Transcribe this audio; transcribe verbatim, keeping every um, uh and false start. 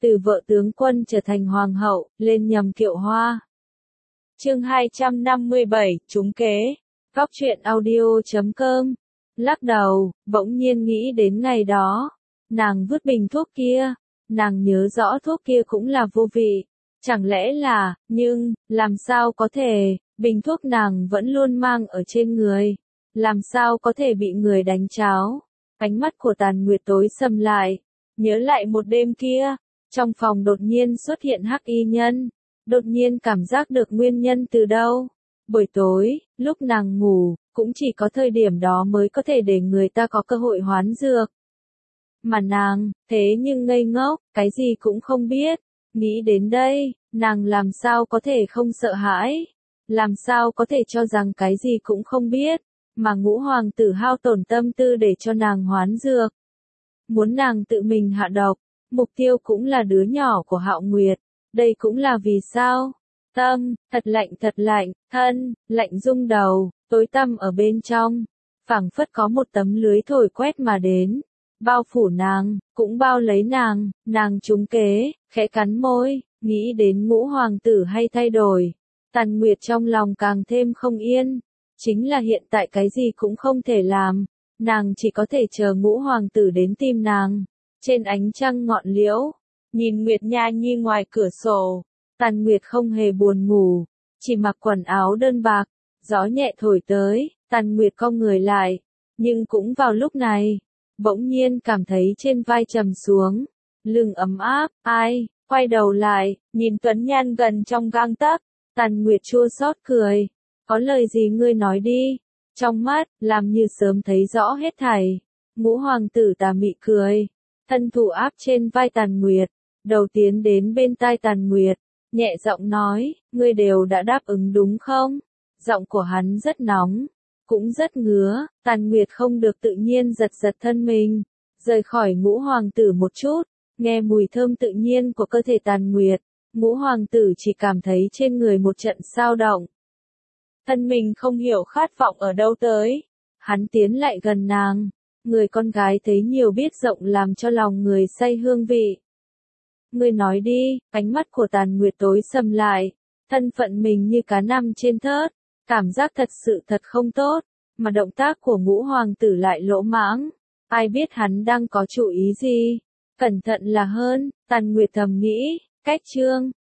từ vợ tướng quân trở thành hoàng hậu, lên nhầm kiệu hoa. Chương hai trăm năm mươi bảy, trúng kế. Góc truyện audio chấm com. Lắc đầu, bỗng nhiên nghĩ đến ngày đó. Nàng vứt bình thuốc kia. Nàng nhớ rõ thuốc kia cũng là vô vị. Chẳng lẽ là, nhưng, làm sao có thể, bình thuốc nàng vẫn luôn mang ở trên người. Làm sao có thể bị người đánh cháo. Ánh mắt của Tàn Nguyệt tối sầm lại. Nhớ lại một đêm kia. Trong phòng đột nhiên xuất hiện hắc y nhân. Đột nhiên cảm giác được nguyên nhân từ đâu. Buổi tối, lúc nàng ngủ, cũng chỉ có thời điểm đó mới có thể để người ta có cơ hội hoán dược. Mà nàng, thế nhưng ngây ngốc, cái gì cũng không biết. Nghĩ đến đây, nàng làm sao có thể không sợ hãi. Làm sao có thể cho rằng cái gì cũng không biết. Mà ngũ hoàng tử hao tổn tâm tư để cho nàng hoán dược. Muốn nàng tự mình hạ độc. Mục tiêu cũng là đứa nhỏ của Hạo Nguyệt. Đây cũng là vì sao? Tâm, thật lạnh thật lạnh, thân, lạnh rung đầu, tối tăm ở bên trong. Phảng phất có một tấm lưới thổi quét mà đến. Bao phủ nàng, cũng bao lấy nàng, nàng trúng kế, khẽ cắn môi, nghĩ đến ngũ hoàng tử hay thay đổi. Tàn Nguyệt trong lòng càng thêm không yên. Chính là hiện tại cái gì cũng không thể làm. Nàng chỉ có thể chờ ngũ hoàng tử đến tìm nàng. Trên ánh trăng ngọn liễu, nhìn Nguyệt Nha Nhi ngoài cửa sổ, Tàn Nguyệt không hề buồn ngủ, chỉ mặc quần áo đơn bạc, gió nhẹ thổi tới, Tàn Nguyệt cong người lại, nhưng cũng vào lúc này, bỗng nhiên cảm thấy trên vai trầm xuống, lưng ấm áp, ai, quay đầu lại, nhìn Tuấn Nhan gần trong gang tấc, Tàn Nguyệt chua xót cười, có lời gì ngươi nói đi, trong mắt, làm như sớm thấy rõ hết thảy, ngũ hoàng tử tà mị cười. Thân thủ áp trên vai Tàn Nguyệt, đầu tiến đến bên tai Tàn Nguyệt, nhẹ giọng nói, ngươi đều đã đáp ứng đúng không? Giọng của hắn rất nóng, cũng rất ngứa, Tàn Nguyệt không được tự nhiên giật giật thân mình, rời khỏi ngũ hoàng tử một chút, nghe mùi thơm tự nhiên của cơ thể Tàn Nguyệt, ngũ hoàng tử chỉ cảm thấy trên người một trận sao động. Thân mình không hiểu khát vọng ở đâu tới, hắn tiến lại gần nàng. Người con gái thấy nhiều biết rộng làm cho lòng người say hương vị. Ngươi nói đi, ánh mắt của Tàn Nguyệt tối sầm lại, thân phận mình như cá nằm trên thớt, cảm giác thật sự thật không tốt, mà động tác của ngũ hoàng tử lại lỗ mãng, ai biết hắn đang có chủ ý gì, cẩn thận là hơn, Tàn Nguyệt thầm nghĩ, cách chương,